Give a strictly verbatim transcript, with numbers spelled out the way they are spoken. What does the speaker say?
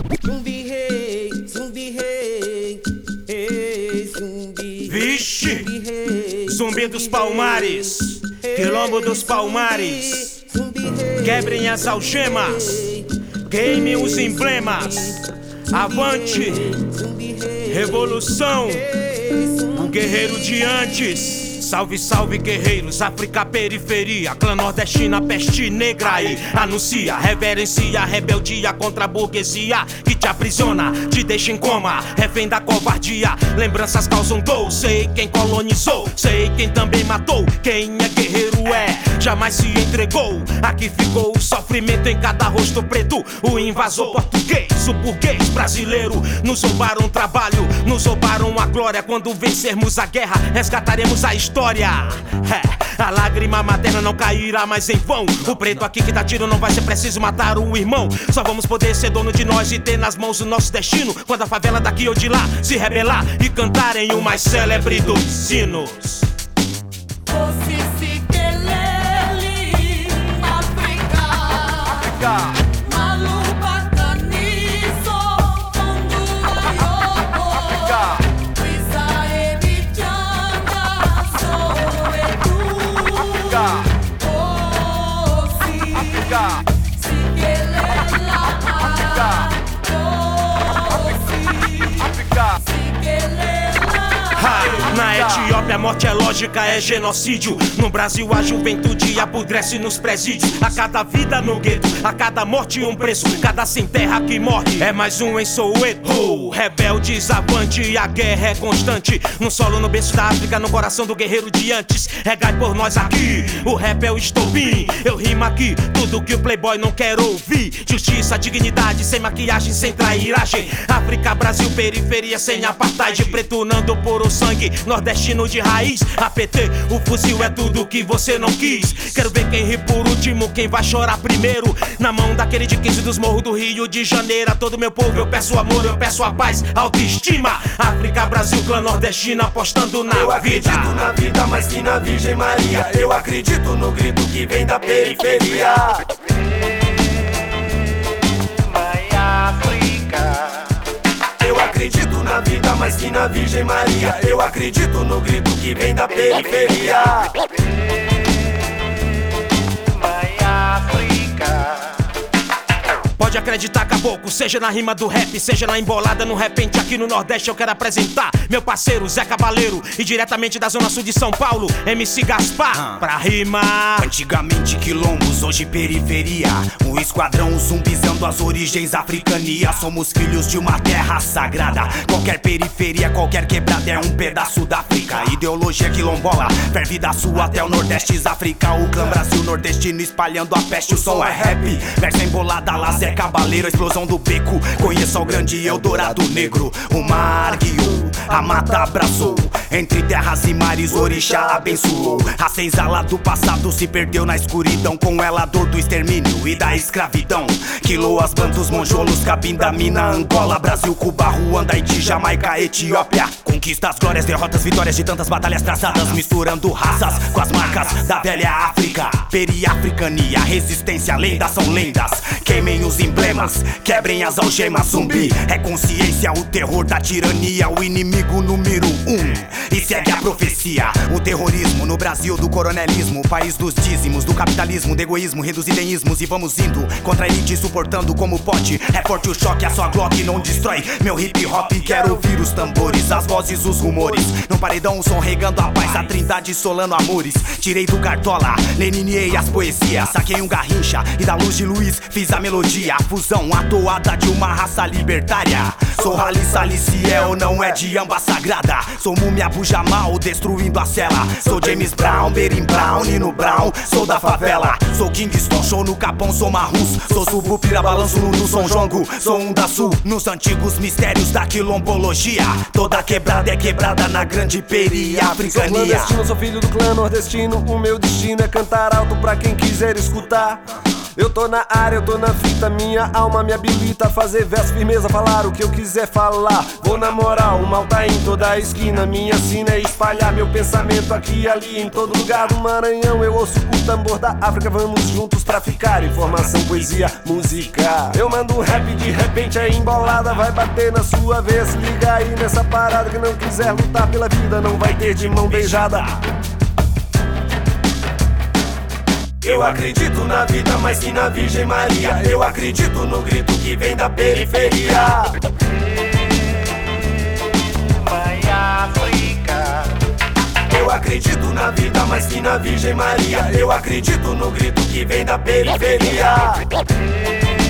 Zumbi rei, zumbi rei, ei, zumbi. Vixe! Zumbi rei, Zumbi dos Palmares, Quilombo dos Palmares. Quebrem as algemas, queimem os emblemas. Avante, revolução, o guerreiro de antes. Salve, salve guerreiros, África, periferia, clã nordestina, peste negra aí. Anuncia, reverencia, rebeldia contra a burguesia que te aprisiona, te deixa em coma, refém da covardia. Lembranças causam dor, sei quem colonizou, sei quem também matou. Quem é guerreiro é, jamais se entregou. Aqui ficou o sofrimento em cada rosto preto. O invasor português, o burguês brasileiro. Nos roubaram o trabalho, nos roubaram a glória. Quando vencermos a guerra, resgataremos a história. É, a lágrima materna não cairá mais em vão. O preto aqui que dá tiro não vai ser preciso matar o irmão. Só vamos poder ser dono de nós e ter nas mãos o nosso destino quando a favela daqui ou de lá se rebelar e cantarem o mais célebre dos hinos. África. Na Etiópia a morte é lógica, é genocídio. No Brasil a juventude apodrece nos presídios. A cada vida no gueto, a cada morte um preço. Cada sem terra que morre é mais um em Soweto. Rebeldes avante, a guerra é constante. No solo, no berço da África, no coração do guerreiro de antes. Regai por nós aqui, o rap é o estopim. Eu rimo aqui, tudo que o playboy não quer ouvir. Justiça, dignidade, sem maquiagem, sem trairagem. África, Brasil, periferia, sem apartheid. Pretunando por o sangue, nordestino de raiz. A P T, o fuzil é tudo que você não quis. Quero ver quem ri por último, quem vai chorar primeiro. Na mão daquele de quinze dos morros do Rio de Janeiro. A todo meu povo eu peço amor, eu peço a paz, autoestima. África, Brasil, clã nordestino apostando na vida. Eu acredito na vida mais que na Virgem Maria. Eu acredito no grito que vem da periferia. Eu acredito na vida mais que na Virgem Maria. Eu acredito no grito que vem da periferia. Pode acreditar, caboclo, seja na rima do rap, seja na embolada no repente. Aqui no Nordeste eu quero apresentar meu parceiro Zé Cabaleiro. E diretamente da zona sul de São Paulo, M C Gaspar, ah. pra rimar. Antigamente quilombos, hoje periferia. Um esquadrão zumbizando as origens africania. Somos filhos de uma terra sagrada. Qualquer periferia, qualquer quebrada é um pedaço da África. Ideologia quilombola, ferve da sul até o Nordeste África. O clã Brasil nordestino espalhando a peste. O som é rap, versa embolada, lá Zé Cabaleiro, a explosão do beco. Conheça o grande Eldorado Negro. O mar guiou, a mata abraçou. Entre terras e mares, orixá abençoou. A senzala do passado se perdeu na escuridão. Com ela a dor do extermínio e da escravidão. Quiloas, bantos, monjolos, Cabinda, Mina, Angola, Brasil, Cuba, Ruanda, Haiti, Jamaica, Etiópia. Conquistas, glórias, derrotas, vitórias de tantas batalhas traçadas. Misturando raças com as marcas da velha África. Periafricania, resistência, lendas são lendas. Queimem os emblemas, quebrem as algemas. Zumbi é consciência, o terror da tirania. O inimigo número um. E segue a profecia. O terrorismo no Brasil do coronelismo. O país dos dízimos, do capitalismo, do egoísmo, reduzir em ismos. E vamos indo contra a elite, suportando como pode. É forte o choque, a sua Glock não destrói meu hip hop. Quero ouvir os tambores, as vozes, os rumores. No paredão o som regando a paz, a trindade solando amores. Tirei do Cartola, lenineei as poesias. Saquei um garrincha e da luz de Luiz fiz a melodia. A fusão, a toada de uma raça libertária. Sou Rally Saliciel, não é de amba sagrada. Sou Múmia Bujamal, destruindo a cela. Sou James Brown, Berim Brown, Nino Brown. Sou da favela, sou Kingston, show no Capão, sou Marrus. Sou Subupira, balanço no São Jongo. Sou um da Sul, nos antigos mistérios da quilombologia. Toda quebrada é quebrada na grande periafricania. Sou clandestino, sou filho do clã nordestino. O meu destino é cantar alto pra quem quiser escutar. Eu tô na área, eu tô na fita, minha alma me habilita a fazer verso, firmeza, falar o que eu quiser falar. Vou na moral, o mal tá em toda a esquina, minha sina é espalhar meu pensamento aqui e ali, em todo lugar do Maranhão. Eu ouço o tambor da África, vamos juntos traficar informação, poesia, música. Eu mando um rap, de repente é embolada, vai bater na sua vez. Liga aí nessa parada, que não quiser lutar pela vida não vai ter de mão beijada. Eu acredito na vida mais que na Virgem Maria. Eu acredito no grito que vem da periferia. Vai África. Eu acredito na vida mais que na Virgem Maria. Eu acredito no grito que vem da periferia.